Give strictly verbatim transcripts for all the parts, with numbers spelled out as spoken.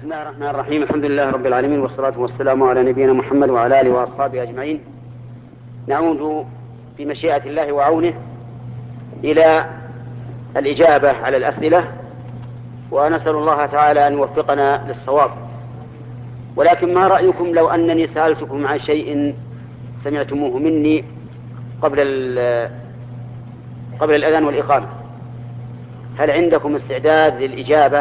الله الرحمن الرحيم. الحمد لله رب العالمين، والصلاة والسلام على نبينا محمد وعلى آله وأصحابه أجمعين. نعود بمشيئة الله وعونه إلى الإجابة على الأسئلة، ونسأل الله تعالى أن يوفقنا للصواب. ولكن ما رأيكم لو أنني سألتكم عن شيء سمعتموه مني قبل قبل الأذان والإقامة؟ هل عندكم استعداد للإجابة؟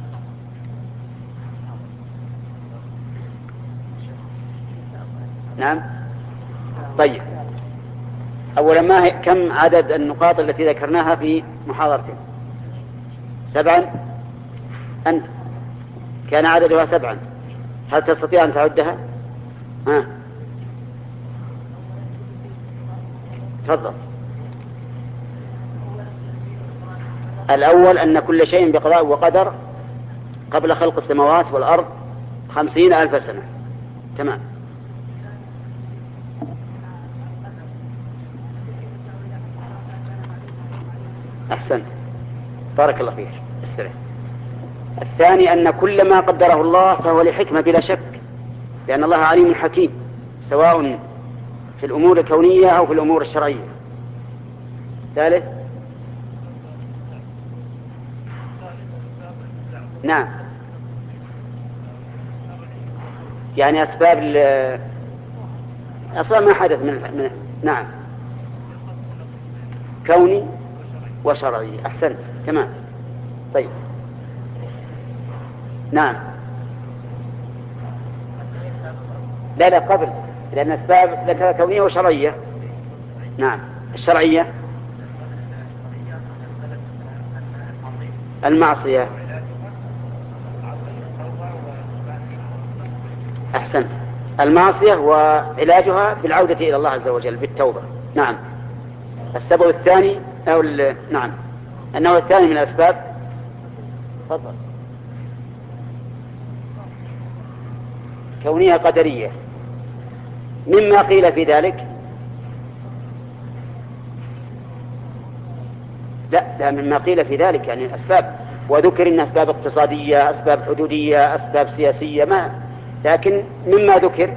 نعم. طيب، أولا ما هي كم عدد النقاط التي ذكرناها في محاضرتين؟ سبعا. أنت كان عددها سبعا، هل تستطيع أن تعدها؟ ها، تفضل. الأول أن كل شيء بقضاء وقدر قبل خلق السماوات والأرض خمسين ألف سنة. تمام. أحسنت، بارك الله فيك، استريح. الثاني أن كل ما قدره الله فهو لحكمة بلا شك، لأن الله عليم حكيم، سواء في الأمور الكونية أو في الأمور الشرعية. ثالث، نعم، يعني أسباب أسباب ما حدث من, من نعم، كوني وشرعي. أحسنت، تمام. طيب، نعم. لا لا قبل، لأن أسباب ذكر كونية وشرعية. نعم، الشرعية المعصية. أحسنت، المعصية وعلاجها بالعودة إلى الله عز وجل بالتوبة. نعم. السبب الثاني أو نعم النوع الثاني من الأسباب، تفضل، كونية قدرية. مما قيل في ذلك، لا لا مما قيل في ذلك يعني أسباب، وذكر إن أسباب اقتصادية، أسباب حدودية، أسباب سياسية، ما لكن مما ذكر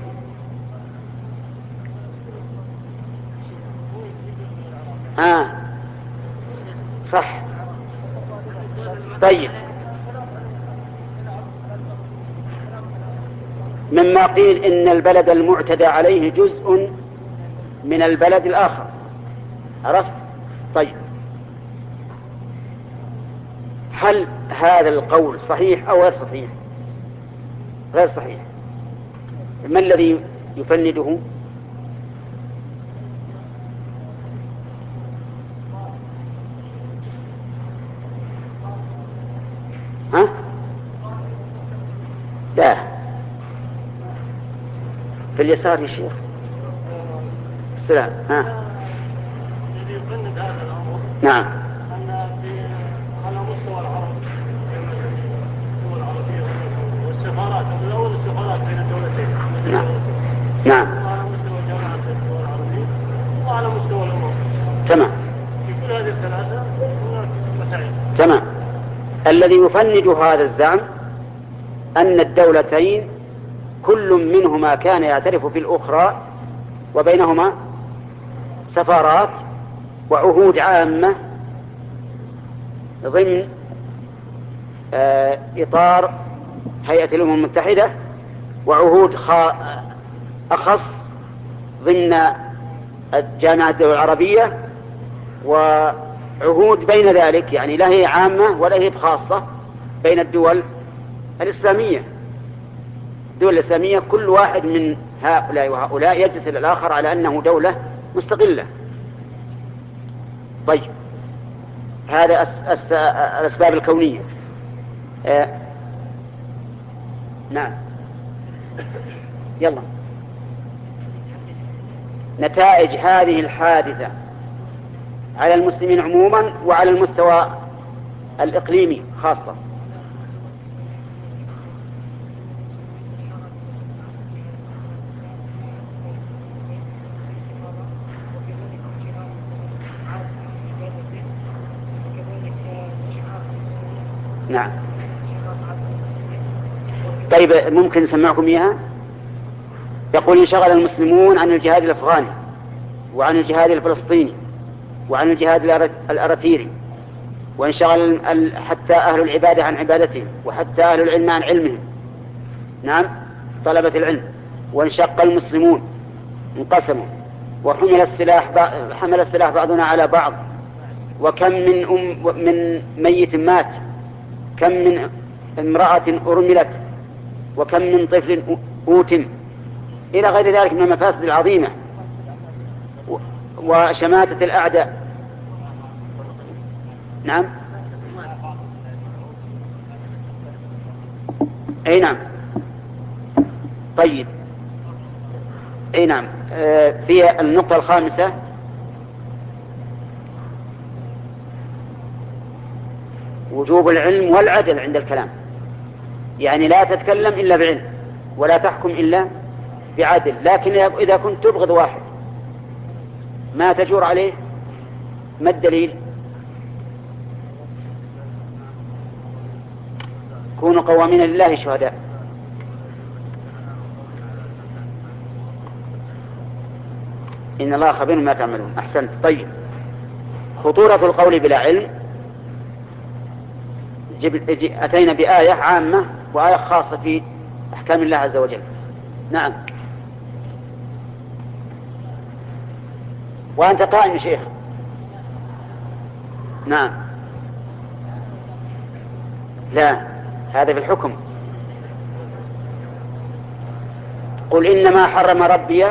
آه صح. طيب، مما قيل إن البلد المعتدى عليه جزء من البلد الآخر، عرفت؟ طيب، هل هذا القول صحيح أو غير صحيح؟ غير صحيح. ما الذي يفنده؟ ها؟ لا، في اليسار يا شيخ. السلام. ها؟ الذي يفند هذا الأمر، نعم، أن على مستوى العرب، الدول العربية والسفارات، الأول السفارات بين الدولتين، نعم، نعم، وعلى مستوى جامعة الدول العربية، وعلى مستوى الأمم. تمام. في كل هذه الثلاثة هناك مسائل. تمام. الذي يفند هذا الزعم أن الدولتين كل منهما كان يعترف بالأخرى، وبينهما سفارات وعهود عامة ضمن آه إطار هيئة الأمم المتحدة، وعهود أخص ضمن جامعة الدول العربية، وعهود بين ذلك، يعني لا هي عامة ولا هي خاصة، بين الدول الإسلامية. الدول الإسلامية كل واحد من هؤلاء وهؤلاء يجلس إلى الآخر على أنه دولة مستقلة. طيب، هذا أس أس الأسباب الكونية. آه. نعم، يلا. نتائج هذه الحادثة على المسلمين عموما وعلى المستوى الإقليمي خاصة. نعم، طيب ممكن نسمعكم إياها؟ يقول: انشغل المسلمون عن الجهاد الأفغاني وعن الجهاد الفلسطيني وعن الجهاد الأرتيري، وانشغل حتى أهل العبادة عن عبادتهم، وحتى أهل العلم عن علمهم، نعم، طلبة العلم. وانشق المسلمون، انقسموا، وحمل السلاح حمل السلاح بعضنا على بعض، وكم من أم من ميت مات، كم من امرأة أرملت، وكم من طفل أوتم، إلى غير ذلك من المفاسد العظيمة وشماتة الأعداء. نعم، أي نعم. طيب، أي نعم. في النقطة الخامسة: وجوب العلم والعدل عند الكلام، يعني لا تتكلم إلا بعلم ولا تحكم إلا بعدل. لكن إذا كنت تبغض واحد ما تجور عليه، ما الدليل؟ كونوا قوامين لله شهداء. إن الله خبير ما تعملون. أحسنت. طيب، خطورة القول بلا علم. أتينا بآية عامة وآية خاصة في أحكام الله عز وجل. نعم. وأنت قائم يا شيخ. نعم. لا، هذا في الحكم. قل إنما حرم ربي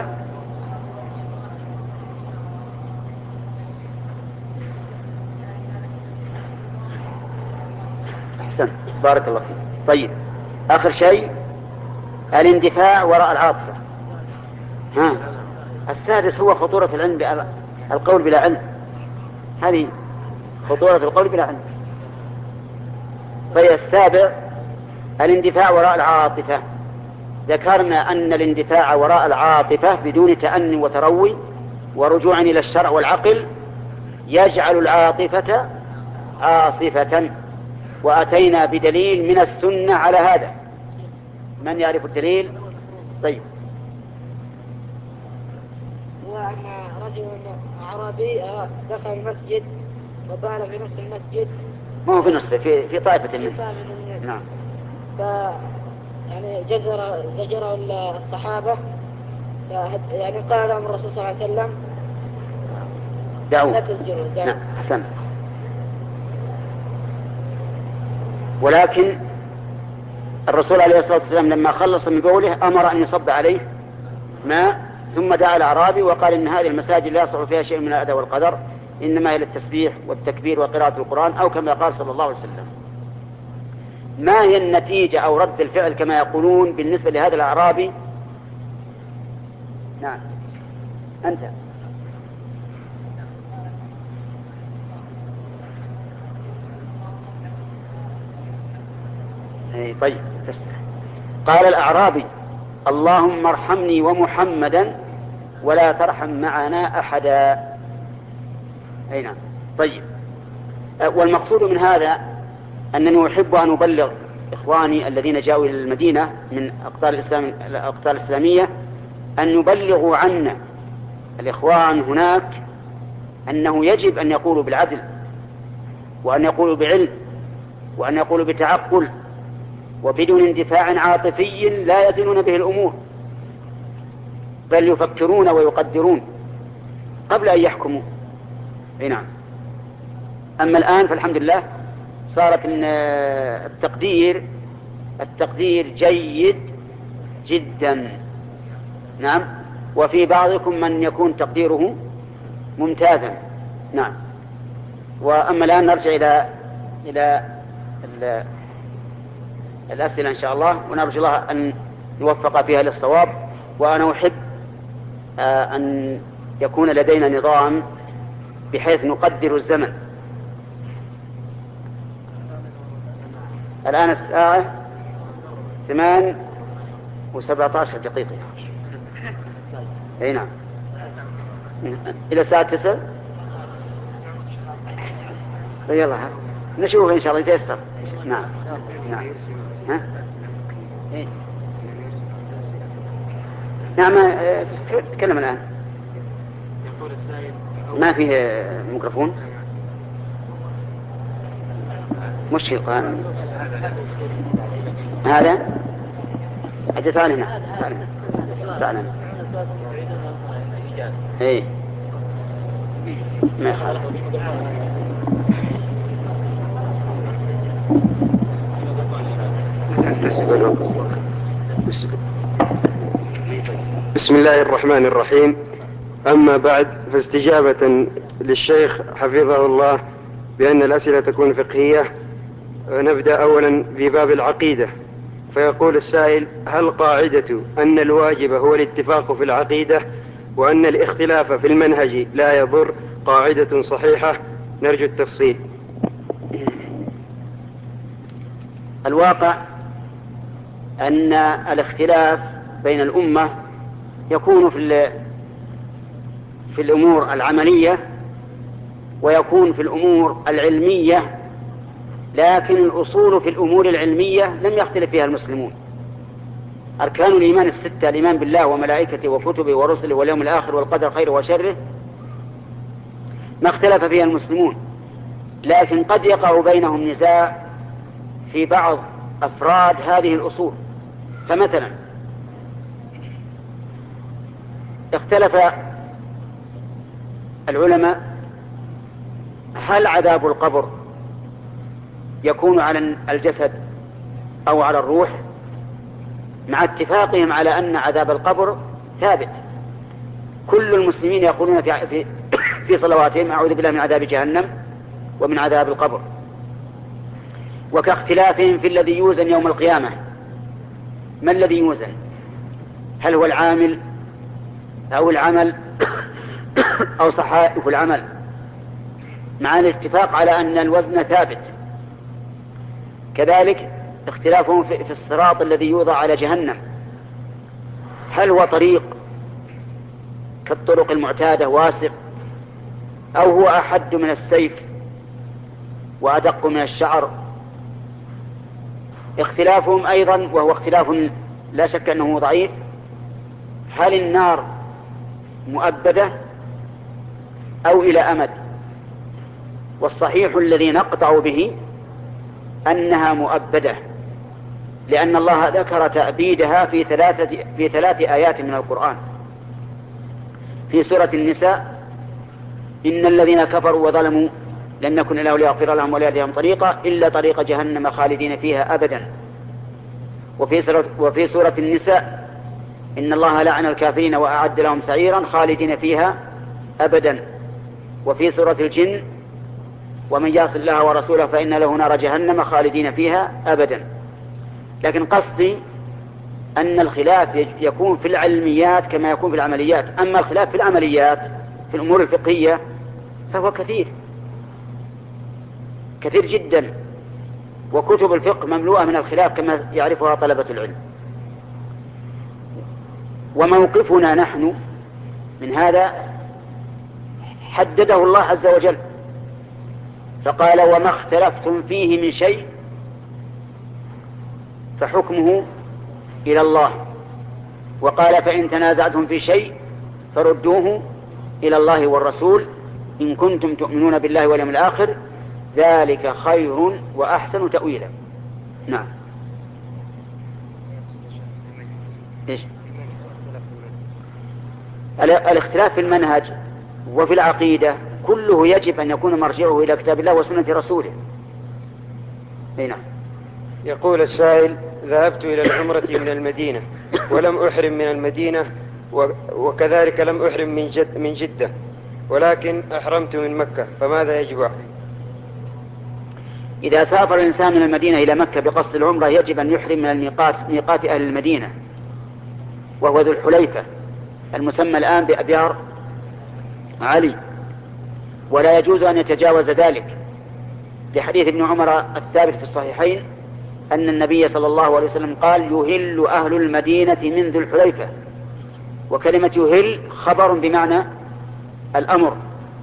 أحسن، بارك الله فيك. طيب، آخر شيء الاندفاع وراء العاطفة. ها، السادس هو خطورة العلم، القول بلا علم. هذه خطورة القول بلا علم. طيب، السابع الاندفاع وراء العاطفة. ذكرنا أن الاندفاع وراء العاطفة بدون تأني وتروي ورجوع إلى الشرع والعقل يجعل العاطفة عاصفة، وأتينا بدليل من السنة على هذا. من يعرف الدليل؟ طيب. هو أن رجل أعرابي دخل المسجد وبال في نصف المسجد. ما هو في نصفه، في في طائفة منه. نعم. ف يعني جزر زجره الصحابة، يعني قال لهم الرسول صلى الله عليه وسلم: دعوه. لا تسجنوا. نعم، حسن. ولكن الرسول عليه الصلاة والسلام لما خلص من بوله أمر أن يصب عليه ماء، ثم دعا الأعرابي وقال: إن هذه المساجد لا يصح فيها شيء من الأذى والقدر، إنما هي للتسبيح والتكبير وقراءة القرآن، أو كما قال صلى الله عليه وسلم. ما هي النتيجة أو رد الفعل كما يقولون بالنسبة لهذا الأعرابي؟ نعم، أنت. أي طيب، تسمع. قال الأعرابي: اللهم ارحمني ومحمدا ولا ترحم معنا أحدا. أي نعم. طيب، والمقصود من هذا أنني أحب أن أبلغ إخواني الذين جاءوا إلى المدينة من أقطار الإسلام الأقطار الإسلامية أن يبلغوا عنا الإخوان هناك أنه يجب أن يقولوا بالعدل، وأن يقولوا بعلم، وأن يقولوا بتعقل، وبدون اندفاع عاطفي لا يزنون به الأمور، بل يفكرون ويقدرون قبل أن يحكموا. أي نعم. أما الآن فالحمد لله صارت التقدير التقدير جيد جدا. نعم. وفي بعضكم من يكون تقديره ممتازا. نعم. وأما الآن نرجع إلى إلى الأسئلة إن شاء الله، ونرجو الله أن يوفق فيها للصواب. وأنا أحب أن يكون لدينا نظام بحيث نقدر الزمن. الآن الساعة ثمان وسبعة عشر دقيقة. أي نعم، إلى الساعة تسع. يلا نشوف إن شاء الله يتيسر. نعم. نعم. ها؟ إيه؟ نعم تتكلم الآن. يقول السائل ما فيه ميكروفون مشكل قائم هذا أجل تعال هنا تعال هنا تعال هنا إيه ما يخالف. بسم الله الرحمن الرحيم. أما بعد، فاستجابة للشيخ حفظه الله بأن الأسئلة تكون فقهية، نبدأ أولا في باب العقيدة. فيقول السائل: هل قاعدة أن الواجب هو الاتفاق في العقيدة وأن الاختلاف في المنهج لا يضر قاعدة صحيحة؟ نرجو التفصيل. الواقع أن الاختلاف بين الأمة يكون في في الأمور العملية ويكون في الأمور العلمية، لكن الأصول في الأمور العلمية لم يختلف فيها المسلمون. أركان الإيمان الستة: الإيمان بالله وملائكته وكتبه ورسله واليوم الآخر والقدر خيره وشره، ما اختلف فيها المسلمون، لكن قد يقع بينهم نزاع في بعض أفراد هذه الأصول. فمثلا اختلف العلماء: هل عذاب القبر يكون على الجسد أو على الروح؟ مع اتفاقهم على أن عذاب القبر ثابت. كل المسلمين يقولون في, في, في صلواتهم: أعوذ بالله من عذاب جهنم ومن عذاب القبر. وكاختلافهم في الذي يوزن يوم القيامة. ما الذي يوزن؟ هل هو العامل أو العمل أو صحائف العمل؟ مع الاتفاق على أن الوزن ثابت. كذلك اختلافهم في الصراط الذي يوضع على جهنم: هل هو طريق كالطرق المعتادة واسع، أو هو أحد من السيف وأدق من الشعر؟ اختلافهم أيضا، وهو اختلاف لا شك أنه ضعيف: هل النار مؤبدة أو إلى أمد؟ والصحيح الذي نقطع به أنها مؤبدة، لأن الله ذكر تأبيدها في ثلاثة في ثلاث آيات من القرآن. في سورة النساء: إن الذين كفروا وظلموا لم يكن إله ليغفر لهم ولا يهديهم طريقا إلا طريق جهنم خالدين فيها أبدا. وفي سورة, وفي سورة النساء: إن الله لعن الكافرين وأعد لهم سعيرا خالدين فيها أبدا. وفي سورة الجن: ومن يعص الله ورسوله فإن له نار جهنم خالدين فيها أبدا. لكن قصدي أن الخلاف يكون في العلميات كما يكون في العمليات. أما الخلاف في العمليات في الأمور الفقهية فهو كثير كثير جدا، وكتب الفقه مملوءة من الخلاف كما يعرفها طلبة العلم. وموقفنا نحن من هذا حدده الله عز وجل، فقال: وما اختلفتم فيه من شيء فحكمه إلى الله. وقال: فإن تنازعتم في شيء فردوه إلى الله والرسول إن كنتم تؤمنون بالله واليوم الآخر ذلك خير وأحسن تأويلا. نعم. إيش؟ الاختلاف في المنهج وفي العقيدة كله يجب أن يكون مرجعه إلى كتاب الله وسنة رسوله. نعم. يقول السائل: ذهبت إلى العمرة من المدينة ولم أحرم من المدينة، وكذلك لم أحرم من, جد من جدة، ولكن أحرمت من مكة، فماذا يجب علي؟ إذا سافر الإنسان من المدينة إلى مكة بقصد العمرة يجب أن يحرم من الميقات ميقات أهل المدينة، وهو ذو الحليفة المسمى الآن بأبيار علي، ولا يجوز أن يتجاوز ذلك، لحديث ابن عمر الثابت في الصحيحين أن النبي صلى الله عليه وسلم قال: يهل أهل المدينة من ذو الحليفة. وكلمة يهل خبر بمعنى الأمر.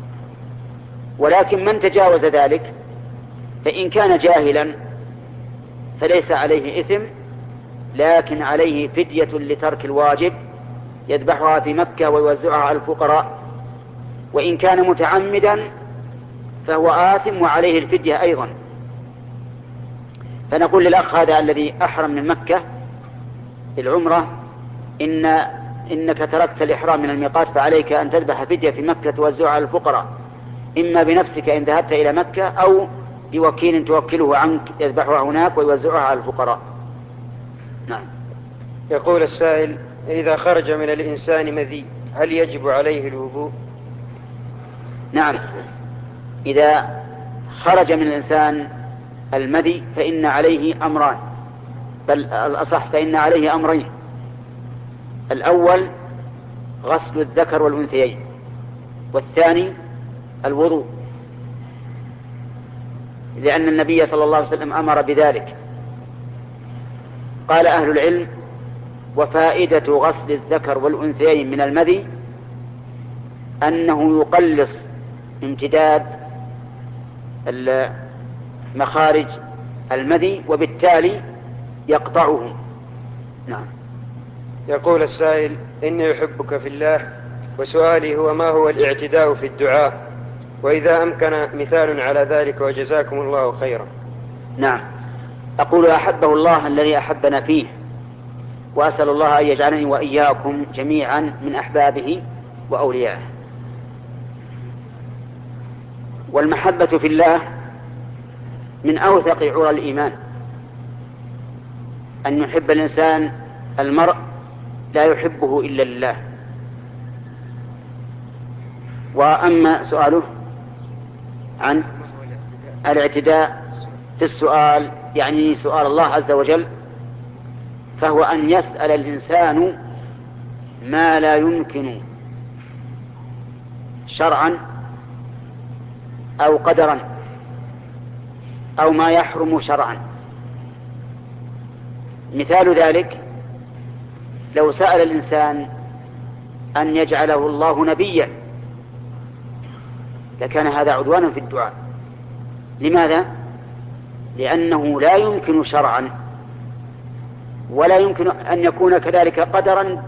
ولكن من تجاوز ذلك فإن كان جاهلا فليس عليه إثم، لكن عليه فدية لترك الواجب يذبحها في مكة ويوزعها على الفقراء، وإن كان متعمدا فهو آثم وعليه الفدية أيضا. فنقول للأخ هذا الذي أحرم من مكة العمرة إن إنك تركت الإحرام من الميقات، فعليك أن تذبح فدية في مكة توزعها على الفقراء، إما بنفسك إن ذهبت إلى مكة أو بوكيل توكله عنك يذبحها هناك ويوزعها على الفقراء. نعم. يقول السائل: إذا خرج من الإنسان مذي هل يجب عليه الوضوء؟ نعم، إذا خرج من الإنسان المذي فإن عليه أمران، بل الأصح فإن عليه أمرين. الأول غسل الذكر والأنثيين، والثاني الوضوء، لأن النبي صلى الله عليه وسلم أمر بذلك. قال أهل العلم: وفائدة غسل الذكر والأنثيين من المذي أنه يقلص امتداد مخارج المذي وبالتالي يقطعه. نعم. يقول السائل: إني أحبك في الله، وسؤالي هو: ما هو الاعتداء في الدعاء؟ وإذا أمكن مثال على ذلك وجزاكم الله خيرا. نعم، أقول: أحبه الله الذي أحبنا فيه، وأسأل الله أن يجعلني وإياكم جميعا من أحبابه وأوليائه. والمحبة في الله من أوثق عرى الإيمان، أن يحب الإنسان المرء لا يحبه إلا لله. وأما سؤاله عن الاعتداء في السؤال، يعني سؤال الله عز وجل، فهو أن يسأل الإنسان ما لا يمكن شرعا أو قدرا أو ما يحرم شرعا. مثال ذلك: لو سأل الإنسان أن يجعله الله نبيا لكان هذا عدوانا في الدعاء. لماذا؟ لأنه لا يمكن شرعا ولا يمكن أن يكون كذلك قدرا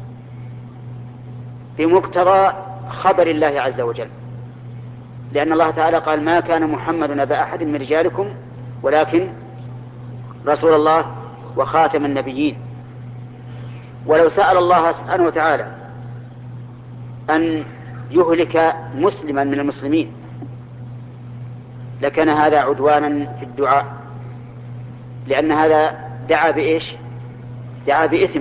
بمقتضى خبر الله عز وجل، لأن الله تعالى قال: ما كان محمد أبا أحد من رجالكم ولكن رسول الله وخاتم النبيين. ولو سأل الله سبحانه وتعالى أن يهلك مسلما من المسلمين لكان هذا عدوانا في الدعاء، لأن هذا دعا بإيش؟ دعا بإثم.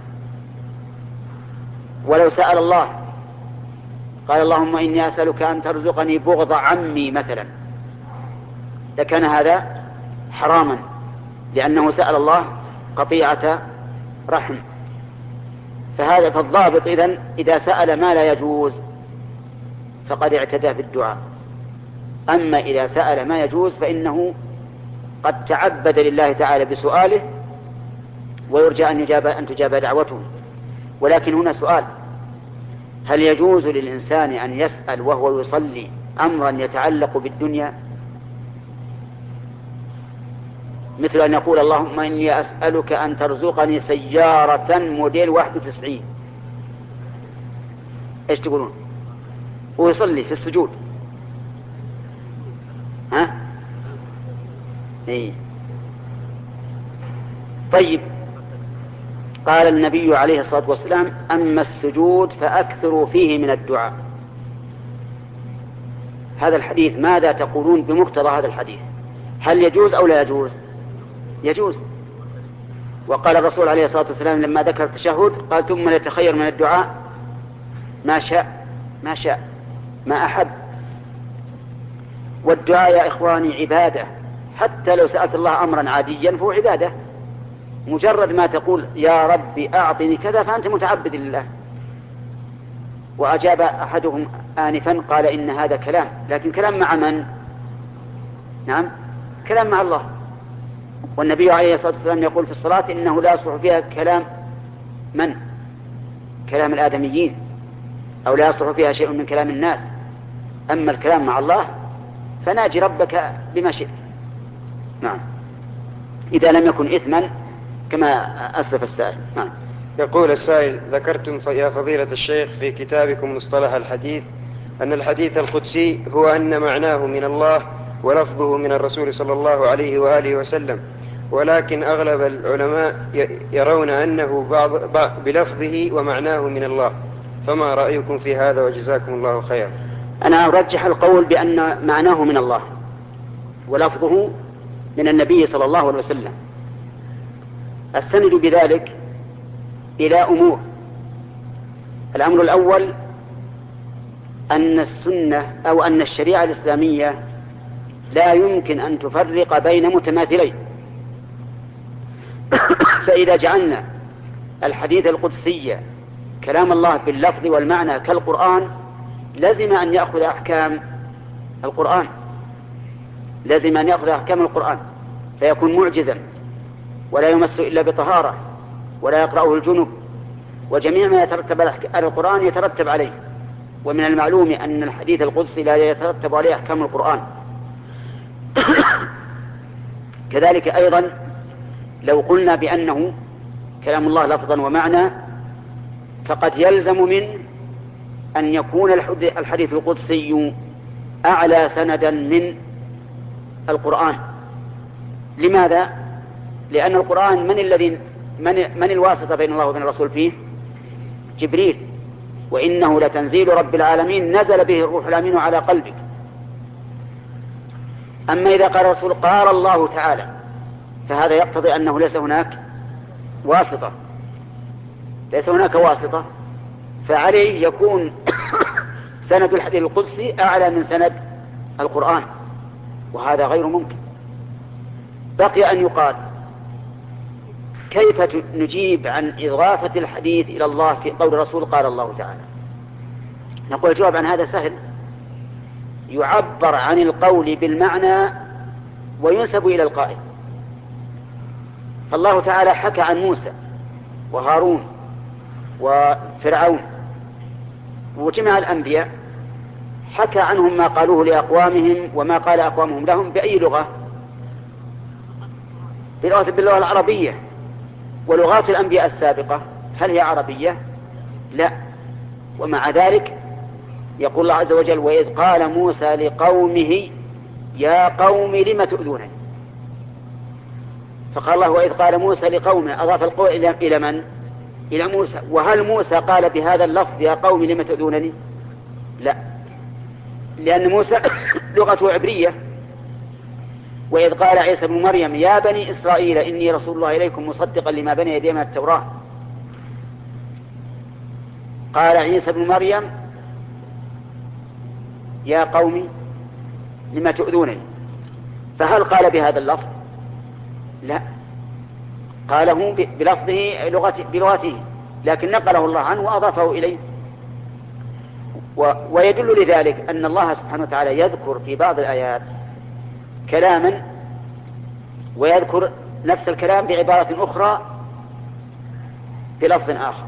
ولو سأل الله قال: اللهم إني أسألك أن ترزقني بغض عمي مثلا لكان هذا حراما، لأنه سأل الله قطيعة رحم. فهذا فالضابط إذن إذا سأل ما لا يجوز فقد اعتدى في الدعاء، أما إذا سأل ما يجوز فإنه قد تعبد لله تعالى بسؤاله ويرجى أن يجاب أن تجاب دعوته. ولكن هنا سؤال: هل يجوز للإنسان أن يسأل وهو يصلي أمرا يتعلق بالدنيا، مثل أن يقول: اللهم إني أسألك أن ترزقني سيارة موديل واحد وتسعين؟ إيش تقولون؟ ويصلي في السجود، ها؟ إيه. طيب، قال النبي عليه الصلاة والسلام: أما السجود فأكثروا فيه من الدعاء. هذا الحديث ماذا تقولون بمقتضى هذا الحديث؟ هل يجوز أو لا يجوز؟ يجوز. وقال الرسول عليه الصلاة والسلام لما ذكر التشهد قال: ثم يتخير من الدعاء ما شاء ما شاء ما أحب. والدعاء يا إخواني عبادة، حتى لو سألت الله أمرا عاديا فهو عبادة. مجرد ما تقول يا ربي أعطني كذا فأنت متعبد لله. وأجاب أحدهم آنفا قال: إن هذا كلام، لكن كلام مع من؟ نعم، كلام مع الله. والنبي عليه الصلاة والسلام يقول في الصلاة: إنه لا يصلح فيها كلام من؟ كلام الآدميين، أو لا يصلح فيها شيء من كلام الناس. أما الكلام مع الله فناجي ربك بما شئت. نعم، إذا لم يكن إثما كما أسلف السائل. نعم. يقول السائل: ذكرتم يا فضيلة الشيخ في كتابكم مصطلح الحديث أن الحديث القدسي هو أن معناه من الله ولفظه من الرسول صلى الله عليه وآله وسلم، ولكن أغلب العلماء يرون أنه بعض بلفظه ومعناه من الله، فما رأيكم في هذا وجزاكم الله خيرا؟ أنا أرجح القول بأن معناه من الله ولفظه من النبي صلى الله عليه وسلم. أستند بذلك إلى أمور. الأمر الأول أن السنة أو أن الشريعة الإسلامية لا يمكن أن تفرق بين متماثلين، فإذا جعلنا الحديث القدسي كلام الله باللفظ والمعنى كالقرآن لازم أن يأخذ أحكام القرآن لازم أن يأخذ أحكام القرآن فيكون معجزا ولا يمس إلا بطهارة ولا يقرأه الجنب، وجميع ما يترتب على القرآن يترتب عليه. ومن المعلوم أن الحديث القدسي لا يترتب عليه أحكام القرآن. كذلك أيضا لو قلنا بأنه كلام الله لفظا ومعنى فقد يلزم من أن يكون الحديث القدسي أعلى سندا من القرآن. لماذا؟ لأن القرآن من الذي من, من الواسطة بين الله وبين الرسول فيه؟ جبريل، وإنه لتنزيل رب العالمين نزل به الروح الأمين على قلبك. أما إذا قال الرسول قال الله تعالى فهذا يقتضي أنه ليس هناك واسطة ليس هناك واسطة فعليه يكون سند الحديث القدسي أعلى من سند القرآن، وهذا غير ممكن. بقي أن يقال كيف نجيب عن إضافة الحديث إلى الله في قول الرسول قال الله تعالى؟ نقول الجواب عن هذا سهل، يعبر عن القول بالمعنى وينسب إلى القائل. فالله تعالى حكى عن موسى وهارون وفرعون وجميع الأنبياء، حكى عنهم ما قالوه لأقوامهم وما قال أقوامهم لهم بأي لغة؟ باللغة العربية. ولغات الأنبياء السابقة هل هي عربية؟ لا. ومع ذلك يقول الله عز وجل: وإذ قال موسى لقومه يا قوم لم تؤذونني. فقال الله وإذ قال موسى لقومه، أضاف القول إلى من؟ إلى موسى. وهل موسى قال بهذا اللفظ يا قوم لم تؤذونني؟ لا، لأن موسى لغته عبرية. وإذ قال عيسى بن مريم يا بني إسرائيل إني رسول الله إليكم مصدقا لما بين يدي من التوراة، قال عيسى بن مريم يا قوم لما تؤذونني. فهل قال بهذا اللفظ؟ لا، قاله بلفظه بلغته، لكن نقله الله عنه وأضافه إليه. ويدل لذلك أن الله سبحانه وتعالى يذكر في بعض الآيات كلاما ويذكر نفس الكلام بعبارة أخرى بلفظ آخر.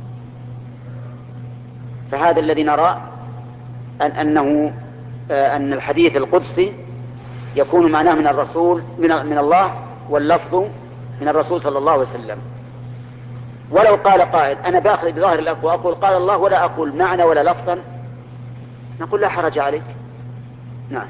فهذا الذي نرى أن أنه أن الحديث القدسي يكون معناه من الرسول من من الله واللفظ من الرسول صلى الله عليه وسلم. ولو قال قائل أنا باخذ بظاهر الألفاظ وأقول قال الله ولا أقول معنى ولا لفظا، نقول لا حرج عليك. نعم.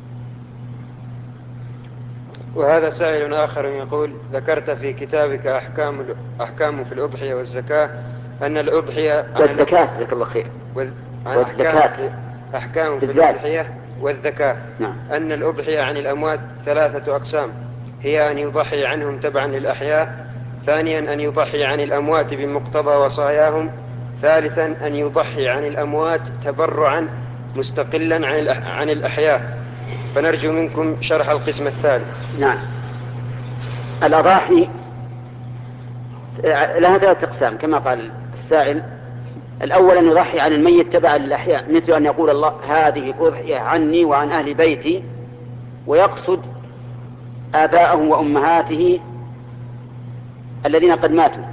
وهذا سائل آخر يقول: ذكرت في كتابك أحكام أحكام في الأضحية والزكاة أن الأضحية والزكاة جزاك الله خير والزكاة أحكام في الأضحية والزكاة نعم. أن الأضحية عن الأموات ثلاثة أقسام، هي أن يضحي عنهم تبعا للأحياء، ثانيا أن يضحي عن الأموات بمقتضى وصاياهم، ثالثا أن يضحي عن الأموات تبرعا مستقلا عن الأحياء. فنرجو منكم شرح القسم الثالث. نعم. الأضاحي لها ثلاثة أقسام كما قال السائل. الأول أن يضحي عن الميت تبعا للأحياء، مثل أن يقول الله هذه أضحية عني وعن أهل بيتي، ويقصد آباءه وأمهاته الذين قد ماتوا،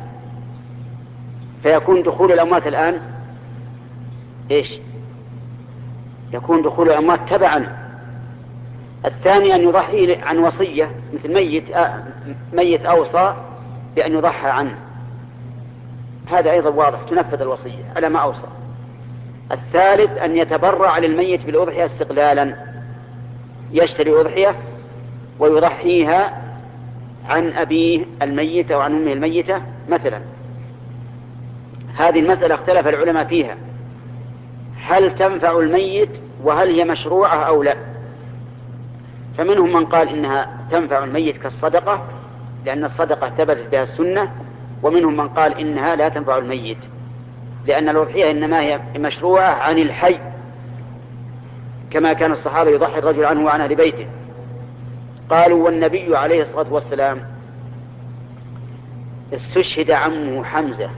فيكون دخول الأموات الآن إيش؟ يكون دخول الأموات تبعا. الثاني أن يضحي عن وصية، مثل ميت ميت أوصى بأن يضحى عنه، هذا أيضا واضح تنفذ الوصية على ما أوصى. الثالث أن يتبرع للميت بالأضحية استقلالا، يشتري أضحية ويضحيها عن أبيه الميت أو عن أمه الميتة مثلا. هذه المسألة اختلف العلماء فيها، هل تنفع الميت وهل هي مشروعة أو لا. فمنهم من قال إنها تنفع الميت كالصدقة لأن الصدقة ثبتت بها السنة، ومنهم من قال إنها لا تنفع الميت لأن الأضحية إنما هي مشروعة عن الحي، كما كان الصحابة يضحي الرجل عنه وعن أهل بيته. قالوا والنبي عليه الصلاة والسلام استشهد عمه حمزة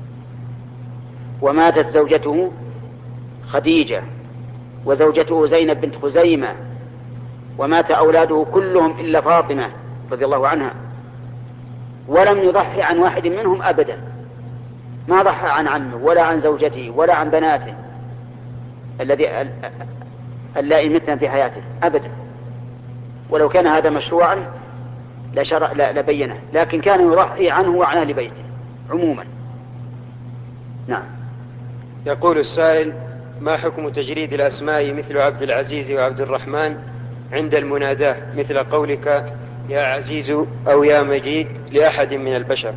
وماتت زوجته خديجة وزوجته زينب بنت خزيمة ومات أولاده كلهم إلا فاطمة رضي الله عنها، ولم يضحي عن واحد منهم أبدا، ما ضحى عن عمه ولا عن زوجته ولا عن بناته الذي اللائي متن في حياته أبدا. ولو كان هذا مشروعا لشرع لبينه، لكن كان يضحي عنه وعن أهل بيته عموما. نعم. يقول السائل: ما حكم تجريد الأسماء مثل عبد العزيز وعبد الرحمن عند المناداة مثل قولك يا عزيز أو يا مجيد لأحد من البشر؟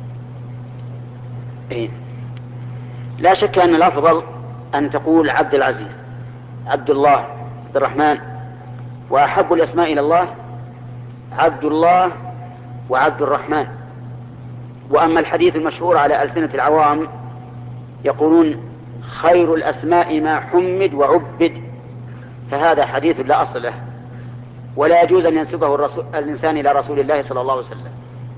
إيه؟ لا شك أن الأفضل أن تقول عبد العزيز، عبد الله، عبد الرحمن، وأحب الأسماء إلى الله عبد الله وعبد الرحمن. وأما الحديث المشهور على ألسنة العوام يقولون خير الأسماء ما حمد وعبد، فهذا حديث لا أصل له، ولا يجوز أن ينسبه الرسول الإنسان إلى رسول الله صلى الله عليه وسلم.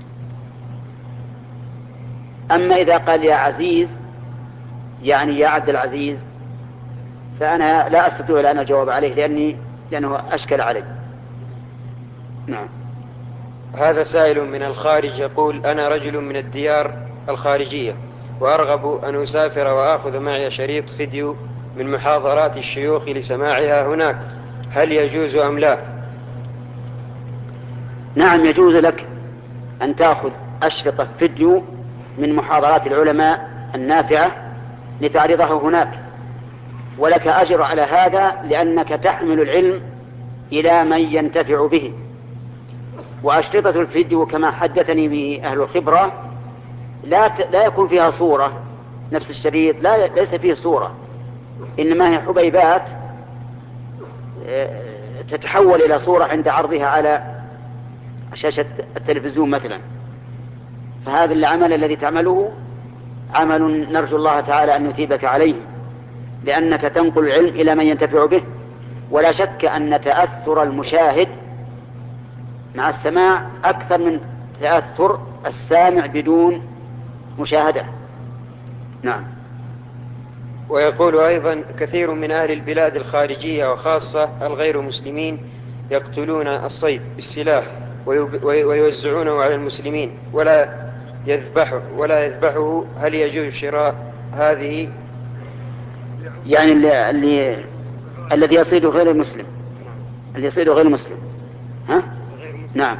أما إذا قال يا عزيز يعني يا عبد العزيز فأنا لا أستطيع أن أجاوب عليه لأني لأنه أشكل علي. نعم. هذا سائل من الخارج يقول: أنا رجل من الديار الخارجية وأرغب أن أسافر وأخذ معي شريط فيديو من محاضرات الشيوخ لسماعها هناك، هل يجوز أم لا؟ نعم يجوز لك أن تأخذ أشرطة فيديو من محاضرات العلماء النافعة لتعرضها هناك، ولك أجر على هذا لأنك تحمل العلم إلى من ينتفع به. وأشرطة الفيديو كما حدثني به أهل الخبرة لا لا يكون فيها صورة نفس الشريط، لا ليس فيه صورة، إنما هي حبيبات تتحول إلى صورة عند عرضها على شاشة التلفزيون مثلا. فهذا العمل الذي تعمله عمل نرجو الله تعالى أن يثيبك عليه، لأنك تنقل العلم إلى من ينتفع به. ولا شك أن تأثر المشاهد مع السماع أكثر من تأثر السامع بدون مشاهدة. نعم. ويقول أيضا: كثير من أهل البلاد الخارجية وخاصة الغير مسلمين يقتلون الصيد بالسلاح ويوزعونه على المسلمين ولا يذبحه ولا يذبحه هل يجوز شراء هذه؟ يعني اللي, اللي الذي يصيده غير المسلم، اللي يصيده غير المسلم. ها؟ نعم.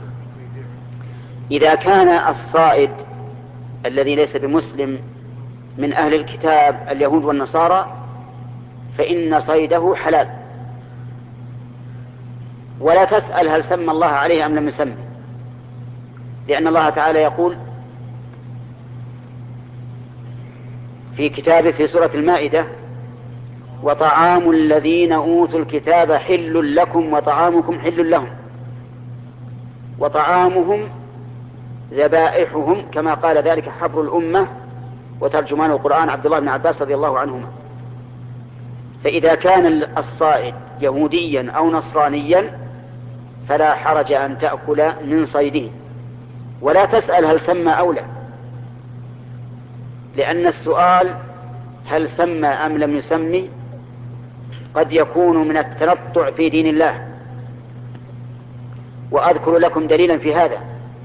إذا كان الصائد الذي ليس بمسلم من أهل الكتاب اليهود والنصارى فإن صيده حلال، ولا تسأل هل سمى الله عليه أم لم يسمه، لأن الله تعالى يقول في كتابه في سورة المائدة: وطعام الذين أوتوا الكتاب حل لكم وطعامكم حل لهم، وطعامهم ذبائحهم، كما قال ذلك حبر الأمة وترجمان القرآن عبد الله بن عباس رضي الله عنهما. فإذا كان الصائد يهوديا أو نصرانيا فلا حرج أن تأكل من صيده، ولا تسأل هل سمى أو لا، لأن السؤال هل سمى أم لم يسمي قد يكون من التنطع في دين الله. وأذكر لكم دليلا في هذا.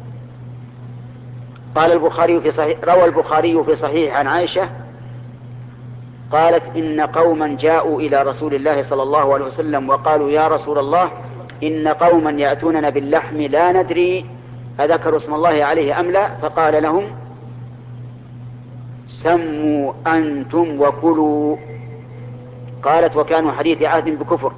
قال البخاري في صحيح روى البخاري في صحيح عن عائشة قالت: إن قوما جاءوا إلى رسول الله صلى الله عليه وسلم وقالوا: يا رسول الله، إن قوما يأتوننا باللحم لا ندري أذكروا اسم الله عليه أم لا؟ فقال لهم سموا أنتم وكلوا. قالت وكانوا حديث عهد بكفر،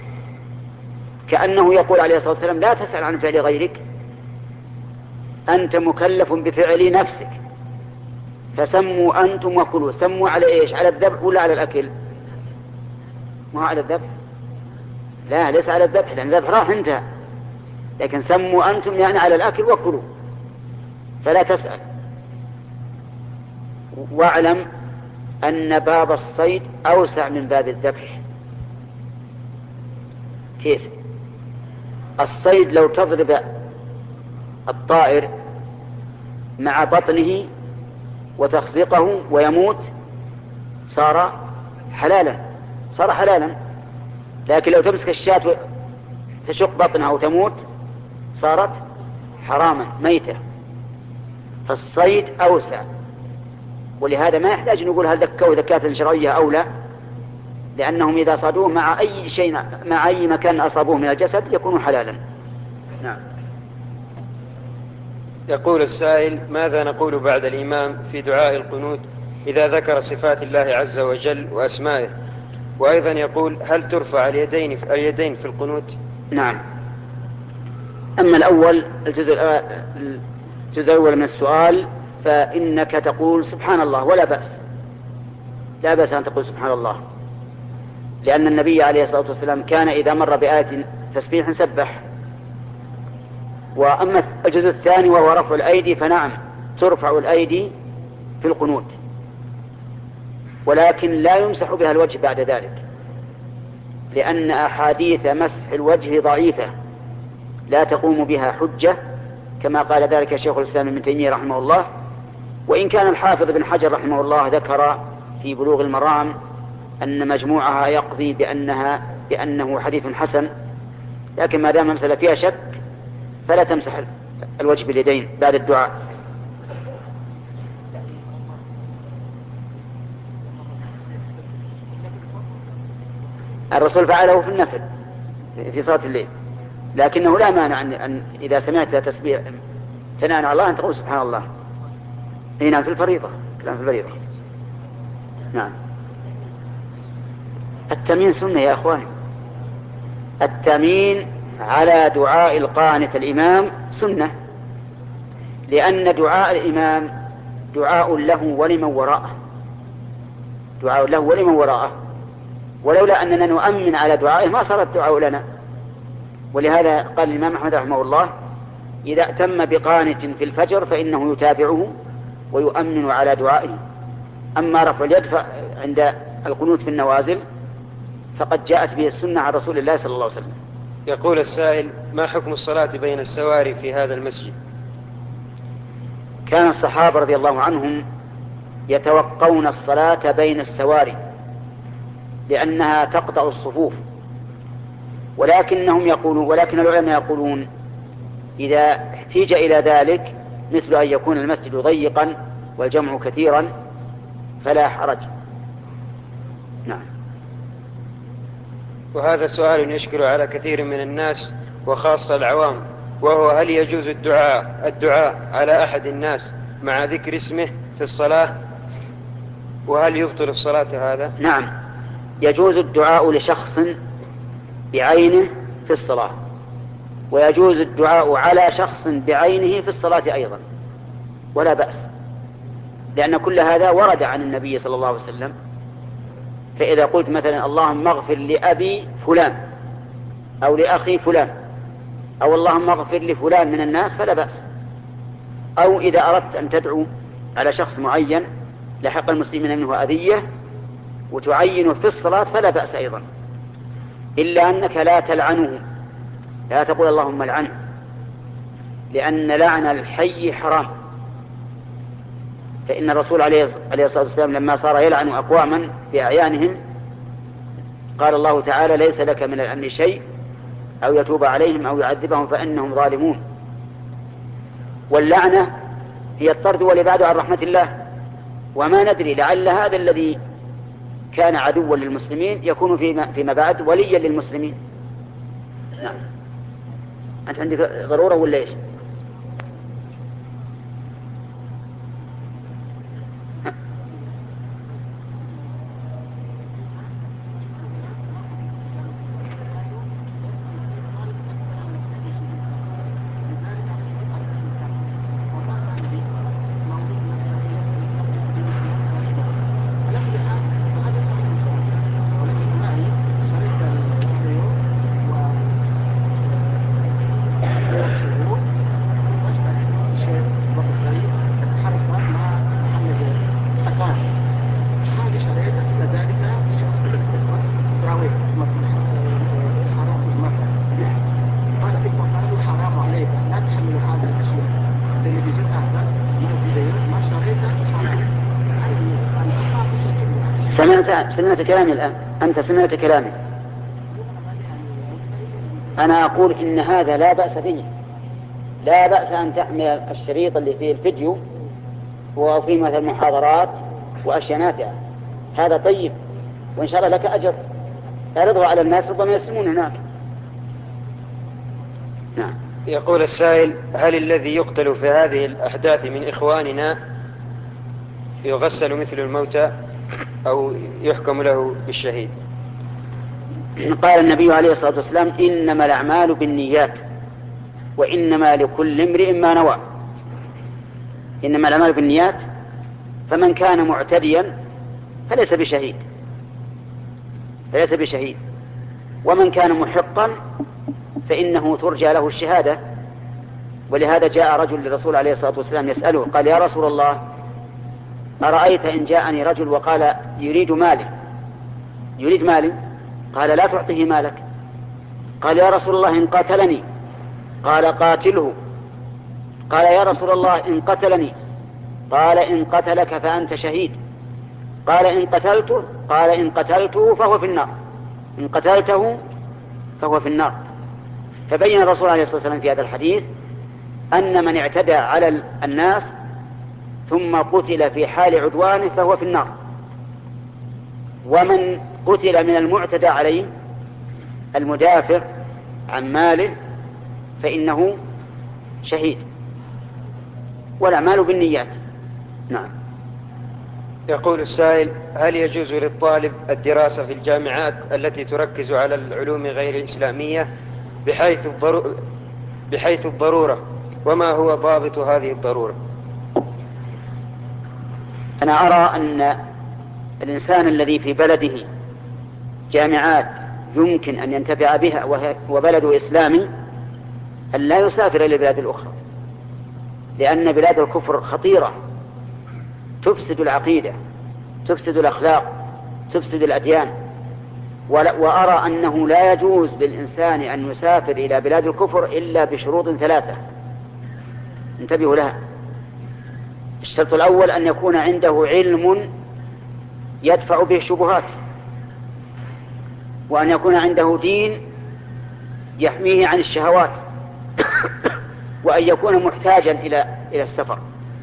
كأنه يقول عليه الصلاة والسلام لا تسأل عن فعل غيرك، أنت مكلف بفعل نفسك، فسموا أنتم وكلوا. سموا على إيش؟ على الذبح ولا على الأكل؟ ما على الذبح، لا ليس على الذبح لأن الذبح راح انتهى، لكن سموا أنتم يعني على الأكل وكلوا، فلا تسأل. واعلم أن باب الصيد أوسع من باب الذبح. كيف؟ الصيد لو تضرب الطائر مع بطنه وتخزقه ويموت صار حلالا، صار حلالا. لكن لو تمسك الشاة تشق بطنها وتموت صارت حراما ميتة. فالصيد أوسع، ولهذا ما يحتاج نقول هل ذكوا ذكاة شرعية أو لا، لأنهم إذا صادوه مع أي شيء مع أي مكان أصابوه من الجسد يكون حلالا. نعم. يقول السائل ماذا نقول بعد الإمام في دعاء القنوت إذا ذكر صفات الله عز وجل وأسمائه؟ وأيضا يقول هل ترفع اليدين في, اليدين في القنوت؟ نعم. أما الأول الجزء, الجزء الأول من السؤال فإنك تقول سبحان الله ولا بأس، لا بأس أن تقول سبحان الله، لأن النبي عليه الصلاة والسلام كان إذا مر بآية تسبيح سبح. وأما الجزء الثاني وهو رفع الأيدي فنعم ترفع الأيدي في القنوت، ولكن لا يمسح بها الوجه بعد ذلك، لأن أحاديث مسح الوجه ضعيفة لا تقوم بها حجة، كما قال ذلك شيخ الإسلام ابن تيمية رحمه الله. وإن كان الحافظ بن حجر رحمه الله ذكر في بلوغ المرام أن مجموعها يقضي بأنها بأنه حديث حسن، لكن ما دام المسألة فيها شك فلا تمسح الوجه باليدين بعد الدعاء. الرسول فعله في النفل في صلاة الليل، لكنه لا مانع أن إذا سمعت تسبيح ثناء على الله أن تقول سبحان الله. هنا في الفريضة، كلام في الفريضة. نعم. التمين سنة يا أخواني، التمين على دعاء القانت الإمام سنة، لأن دعاء الإمام دعاء له ولمن وراءه، دعاء له ولمن وراءه، ولولا أننا نؤمن على دعائه ما صار الدعاء لنا. ولهذا قال الإمام أحمد رحمه الله إذا أتم بقانت في الفجر فإنه يتابعه ويؤمن على دعائه. أما رفع اليد عند القنوت في النوازل فقد جاءت به السنة عن رسول الله صلى الله عليه وسلم. يقول السائل ما حكم الصلاة بين السواري في هذا المسجد؟ كان الصحابة رضي الله عنهم يتوقون الصلاة بين السواري لأنها تقطع الصفوف، ولكنهم يقولون ولكن العلماء يقولون إذا احتيج إلى ذلك مثل أن يكون المسجد ضيقا والجمع كثيرا فلا حرج. نعم. وهذا سؤال يشكل على كثير من الناس وخاصة العوام، وهو هل يجوز الدعاء الدعاء على أحد الناس مع ذكر اسمه في الصلاة، وهل يبطل الصلاة هذا؟ نعم، يجوز الدعاء لشخص بعينه في الصلاة، ويجوز الدعاء على شخص بعينه في الصلاة أيضا، ولا بأس، لأن كل هذا ورد عن النبي صلى الله عليه وسلم. فإذا قلت مثلا اللهم اغفر لأبي فلان أو لأخي فلان أو اللهم اغفر لفلان من الناس فلا بأس. أو إذا أردت أن تدعو على شخص معين لحق المسلمين منه أذية وتعينه في الصلاة فلا بأس أيضا، إلا أنك لا تلعنه، لا تقول اللهم العنه، لأن لعن الحي حرام. فإن الرسول عليه الصلاة والسلام لما صار يلعن أقواما بأعيانهم قال الله تعالى ليس لك من الأمر شيء أو يتوب عليهم أو يعذبهم فإنهم ظالمون. واللعنة هي الطرد والإبعاد عن رحمة الله، وما ندري لعل هذا الذي كان عدوا للمسلمين يكون فيما بعد وليا للمسلمين. نعم. أنت عندك ضرورة ولا إيش؟ أنت سمعت كلامي الآن، أنت سمعت كلامي. أنا أقول إن هذا لا بأس به، لا بأس أن تحمل الشريط اللي فيه الفيديو وفيه مثل محاضرات وأشياء نافعة، هذا طيب، وإن شاء الله لك أجر، اعرضه على الناس ربما يسمون هناك. نعم. يقول السائل: هل الذي يقتل في هذه الأحداث من إخواننا يغسل مثل الموتى أو يحكم له بالشهيد؟ قال النبي عليه الصلاة والسلام: إنما الأعمال بالنيات وإنما لكل امرئ ما نوى. إنما الأعمال بالنيات، فمن كان معتديا فليس بشهيد فليس بشهيد ومن كان محقا فإنه ترجى له الشهادة. ولهذا جاء رجل للرسول عليه الصلاة والسلام يسأله، قال: يا رسول الله، أرأيت إن جاءني رجل وقال يريد مالي يريد مالي قال: لا تعطيه مالك. قال: يا رسول الله، إن قاتلني. قال: قاتله. قال: يا رسول الله، إن قتلني. قال: إن قتلك فأنت شهيد. قال: إن قتلته قال: إن قتلته فهو في النار إن قتلته فهو في النار. فبين الرسول عليه الصلاة والسلام في هذا الحديث أن من اعتدى على الناس ثم قتل في حال عدوانه فهو في النار، ومن قتل من المعتدى عليه المدافع عن ماله فإنه شهيد. والأعمال بالنيات. نعم. يقول السائل: هل يجوز للطالب الدراسة في الجامعات التي تركز على العلوم غير الإسلامية بحيث الضرورة, بحيث الضرورة وما هو ضابط هذه الضرورة؟ أنا أرى أن الإنسان الذي في بلده جامعات يمكن أن ينتفع بها وبلده إسلامي أن لا يسافر إلى البلاد الأخرى، لأن بلاد الكفر خطيرة، تفسد العقيدة، تفسد الأخلاق، تفسد الأديان. وأرى أنه لا يجوز للإنسان أن يسافر إلى بلاد الكفر إلا بشروط ثلاثة انتبهوا لها. الشرط الأول أن يكون عنده علم يدفع به الشبهات، وأن يكون عنده دين يحميه عن الشهوات، وأن يكون محتاجا إلى إلى السفر.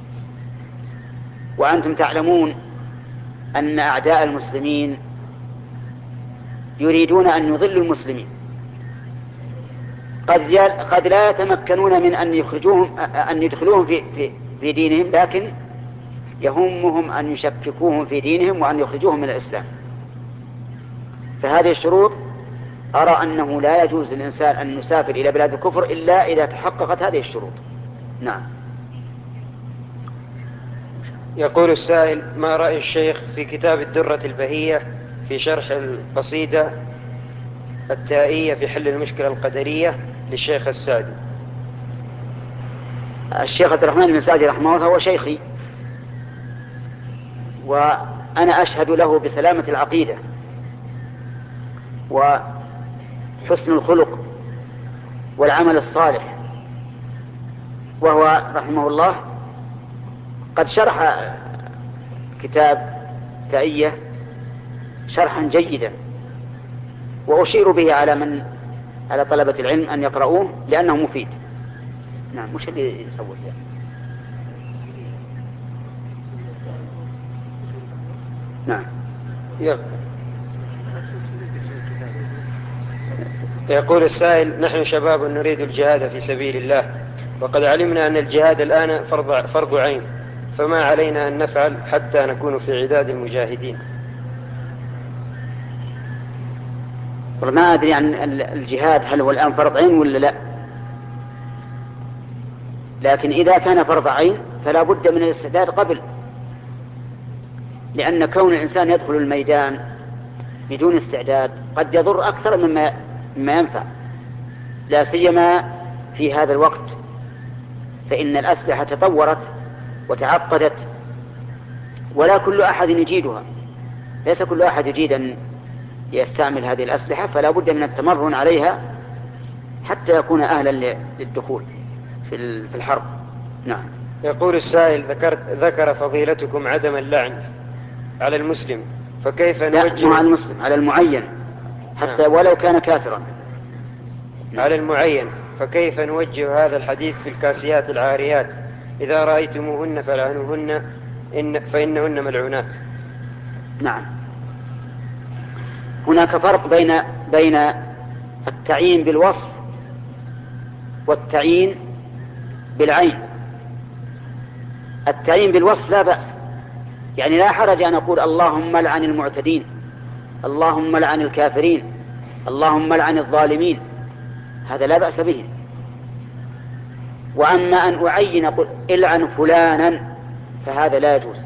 وأنتم تعلمون أن أعداء المسلمين يريدون أن يضلوا المسلمين، قد قد لا يتمكنون من أن يخرجوهم أن يدخلوهم في في في دينهم، لكن يهمهم أن يشككوهم في دينهم وأن يخرجوهم من الإسلام. فهذه الشروط أرى أنه لا يجوز للإنسان أن يسافر إلى بلاد الكفر إلا إذا تحققت هذه الشروط. نعم. يقول السائل: ما رأي الشيخ في كتاب الدرة البهية في شرح القصيدة التائية في حل المشكلة القدرية للشيخ السعدي؟ الشيخ عبد الرحمن بن سعدي رحمه الله هو شيخي، وأنا أشهد له بسلامة العقيدة وحسن الخلق والعمل الصالح، وهو رحمه الله قد شرح كتاب تائية شرحا جيدا، وأشير به على من على طلبة العلم أن يقرؤوه لأنه مفيد. نعم. مش اللي يصور يعني. نعم. يقول السائل: نحن شباب نريد الجهاد في سبيل الله، وقد علمنا أن الجهاد الآن فرض, فرض عين، فما علينا أن نفعل حتى نكون في عداد المجاهدين؟ ما أدري عن الجهاد هل هو الآن فرض عين ولا لا، لكن إذا كان فرض عين فلا بد من الاستعداد قبل، لأن كون الإنسان يدخل الميدان بدون استعداد قد يضر أكثر مما مما ينفع، لا سيما في هذا الوقت، فإن الأسلحة تطورت وتعقدت ولا كل أحد يجيدها، ليس كل أحد يجيد أن يستعمل هذه الأسلحة، فلا بد من التمرن عليها حتى يكون أهلا للدخول في الحرب. نعم. يقول السائل: ذكرت ذكر فضيلتكم عدم اللعن على المسلم، فكيف نوجه؟ لا، على المسلم، على المعين حتى نعم. ولو كان كافرا. على المعين. فكيف نوجه هذا الحديث في الكاسيات العاريات إذا رأيتموهن فلعنوهن إن فإنهن ملعونات؟ نعم. هناك فرق بين بين التعيين بالوصف والتعيين بالعين. التعيين بالوصف لا بأس، يعني لا حرج أن أقول اللهم لعن المعتدين، اللهم لعن الكافرين، اللهم لعن الظالمين، هذا لا بأس به. وأما أن أعين أقول العن فلانا فهذا لا يجوز.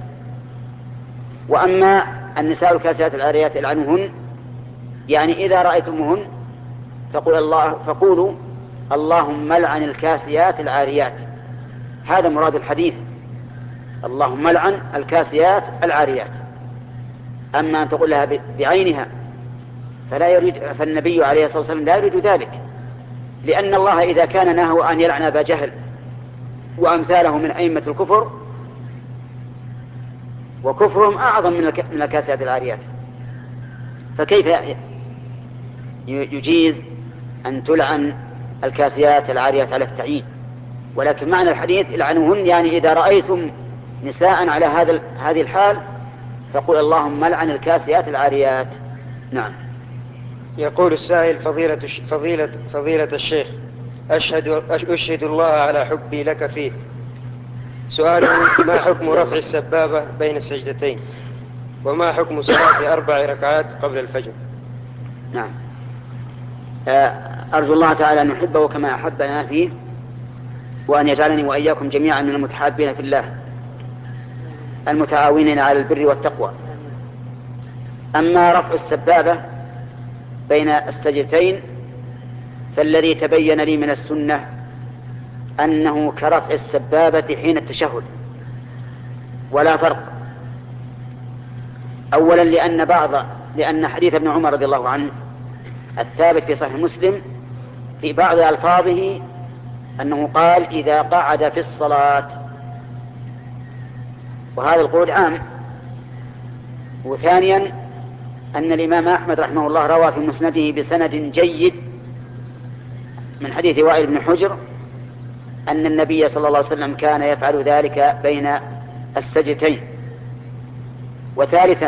وأما النساء الكاسيات العاريات العنهن، يعني إذا رأيتموهن فقول الله فقولوا اللهم لعن الكاسيات العاريات، هذا مراد الحديث، اللهم لعن الكاسيات العاريات. أما أن تقول لها بعينها فلا يريد، فالنبي عليه الصلاة والسلام لا يريد ذلك، لأن الله إذا كان نهى أن يلعن أبا جهل وأمثاله من أئمة الكفر، وكفرهم أعظم من الكاسيات العاريات، فكيف يجيز أن تلعن الكاسيات العاريات على التعيين؟ ولكن معنى الحديث العنوهن، يعني إذا رأيتم نساء على هذا هذه الحال فقل اللهم لعن الكاسيات العاريات. نعم. يقول السائل: فضيلة فضيلة فضيلة الشيخ، أشهد أشهد الله على حبي لك فيه. سؤال: ما حكم رفع السبابة بين السجدتين؟ وما حكم صلاة أربع ركعات قبل الفجر؟ نعم. أرجو الله تعالى أن يحبه كما أحبنا فيه، وأن يجعلني وإياكم جميعا من المتحابين في الله المتعاونين على البر والتقوى. أما رفع السبابة بين السجدتين فالذي تبين لي من السنة أنه كرفع السبابة حين التشهد، ولا فرق. أولا لأن بعض لأن حديث ابن عمر رضي الله عنه الثابت في صحيح مسلم في بعض ألفاظه أنه قال إذا قعد في الصلاة، وهذا القعود عام. وثانيا أن الإمام أحمد رحمه الله روى في مسنده بسند جيد من حديث وائل بن حجر أن النبي صلى الله عليه وسلم كان يفعل ذلك بين السجدتين. وثالثا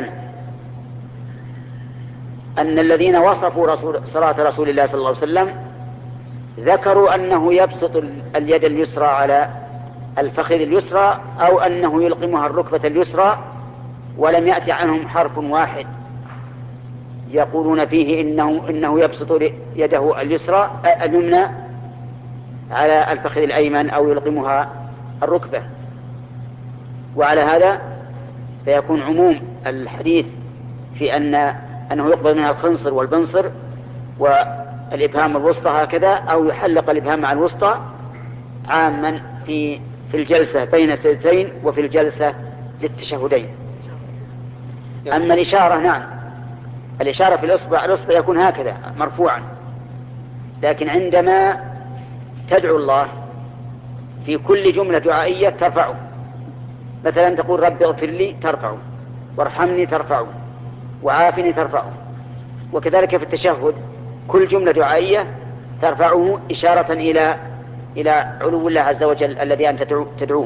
أن الذين وصفوا رسول صلاة رسول الله صلى الله عليه وسلم ذكروا أنه يبسط اليد اليسرى على الفخذ اليسرى أو أنه يلقمها الركبة اليسرى، ولم يأتي عنهم حرف واحد يقولون فيه إنه, إنه يبسط يده اليسرى اليمنى على الفخذ الأيمن أو يلقمها الركبة. وعلى هذا فيكون عموم الحديث في أن أنه يقبل منها الخنصر والبنصر والإبهام الوسطى هكذا، أو يحلق الإبهام مع الوسطى، عاما في في الجلسة بين السجدتين وفي الجلسة للتشهدين. أما الإشارة، نعم، الإشارة في الإصبع الإصبع يكون هكذا مرفوعا، لكن عندما تدعو الله في كل جملة دعائية ترفعه، مثلا تقول رب اغفر لي ترفعه، وارحمني ترفعه، وعافني ترفعه. وكذلك في التشهد كل جملة دعائية ترفعه إشارة إلى إلى علو الله عز وجل الذي أنت تدعوه.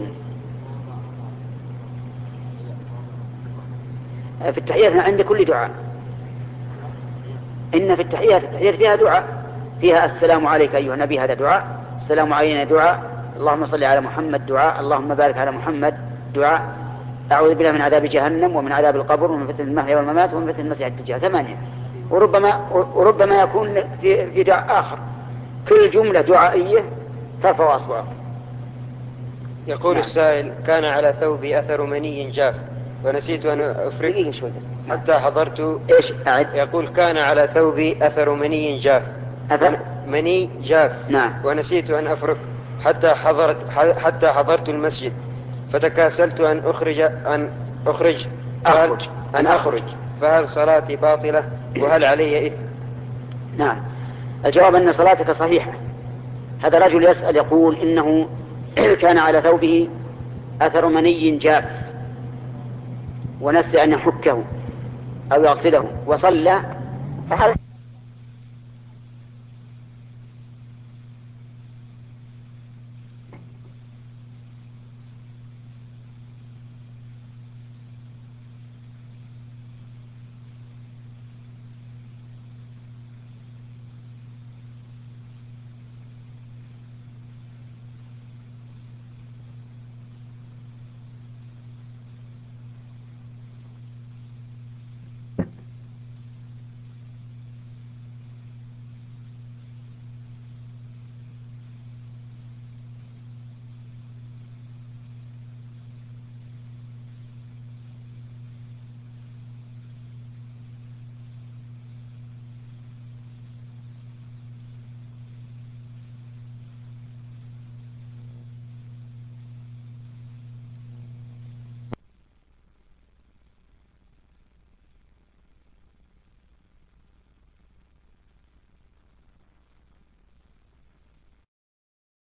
في التحيات عند كل دعاء، إن في التحيات التحيات فيها دعاء، فيها السلام عليك أيها النبي هذا دعاء، السلام علينا دعاء، اللهم صل على محمد دعاء، اللهم بارك على محمد دعاء، أعوذ بالله من عذاب جهنم ومن عذاب القبر ومن فتنة المحيا والممات ومن فتنة المسيح الدجال، ثمانية. وربما وربما يكون في دعاء آخر كل جملة دعائية ترفع أصبعك. يقول نعم. السائل: كان على ثوبي أثر مني جاف ونسيت أن أفرغ حتى حضرت. إيش أعد؟ يقول: كان على ثوبي أثر مني جاف أثر مني جاف نعم. ونسيت أن أفرغ حتى حضرت حتى حضرت المسجد، فتكاسلت أن أخرج أن أخرج أخرج أن أخرج فهل صلاتي باطلة وهل علي إثم؟ نعم، الجواب أن صلاتك صحيحة. هذا رجل يسأل يقول إنه كان على ثوبه أثر مني جاف ونسي أن يحكه، أو يغسله وصلى فهذا